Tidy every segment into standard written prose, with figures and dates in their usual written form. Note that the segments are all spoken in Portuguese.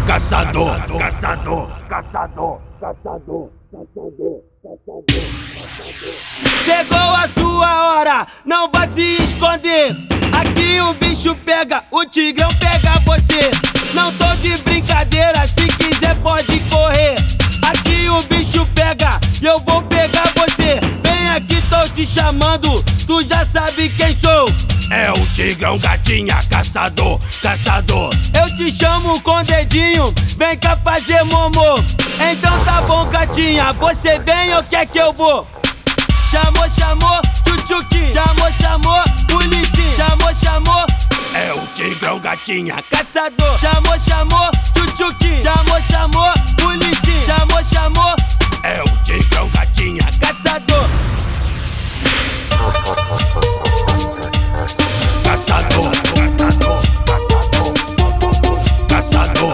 caçador, caçador, caçador, caçador, caçador, caçador. Chegou a sua hora, não vai se esconder. Aqui o bicho pega, o tigrão pega você. Não tô de brincadeira, se quiser pode correr. Aqui o bicho pega e eu vou pegar você. Vem aqui, tô te chamando, tu já sabe quem sou. É o tigrão, gatinha, caçador, caçador. Eu te chamo com dedinho, vem cá fazer momô. Então tá bom, gatinha, você vem ou quer que eu vou? Chamou, chamou, tchutchuquinho. Chamou, chamou, bonitinho. Chamou, chamou. É o tigrão, gatinha, caçador. Chamou, chamou, tchutchuquinho. Chamou, chamou, bonitinho. Chamou, chamou. É o tigrão, gatinha, caçador. Caçador, caçador, caçador,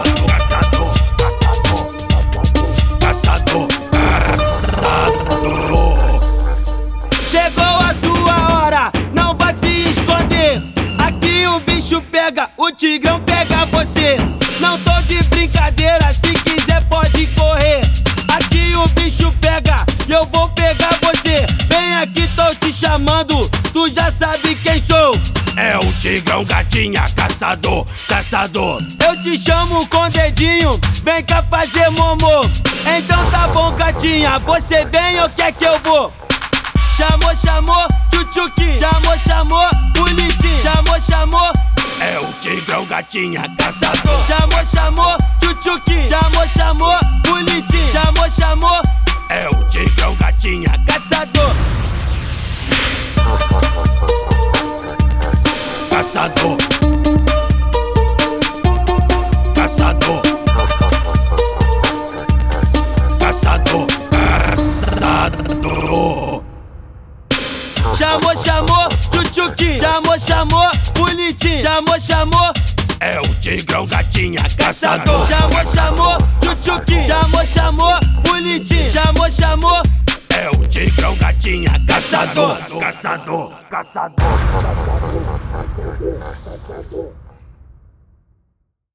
caçador, caçador, caçador. Chegou a sua hora, não vai se esconder. Aqui o bicho pega, o tigrão pega você. Não tô de brincadeira, se quiser pode correr. Aqui o bicho pega e eu vou pegar você. Vem aqui, tô te chamando, tu já sabe quem sou. É o tigrão, gatinha, caçador, caçador. Eu te chamo com dedinho, vem cá fazer momô. Então tá bom, gatinha, você vem ou quer que eu vou? Chamou, chamou, tchutchuquinho. Chamou, chamou, bonitinho. Chamou, chamou. É o tigrão, gatinha, caçador. Chamou, chamou, tchutchuquinho. Chamou, chamou, bonitinho. Chamou, chamou. É o tigrão, gatinha, caçador. Caçador, caçador, caçador, caçador. Chamou, chamou, tchutchuquinho. Chamou, chamou, bonitinho. Chamou, chamou. É o tigrão, gatinha, caçador. Chamou, chamou, tchutchuquinho. Chamou, chamou, bonitinho. Chamou, chamou. É o tigrão, gatinha, caçador, caçador, caçador, caçador, caçador.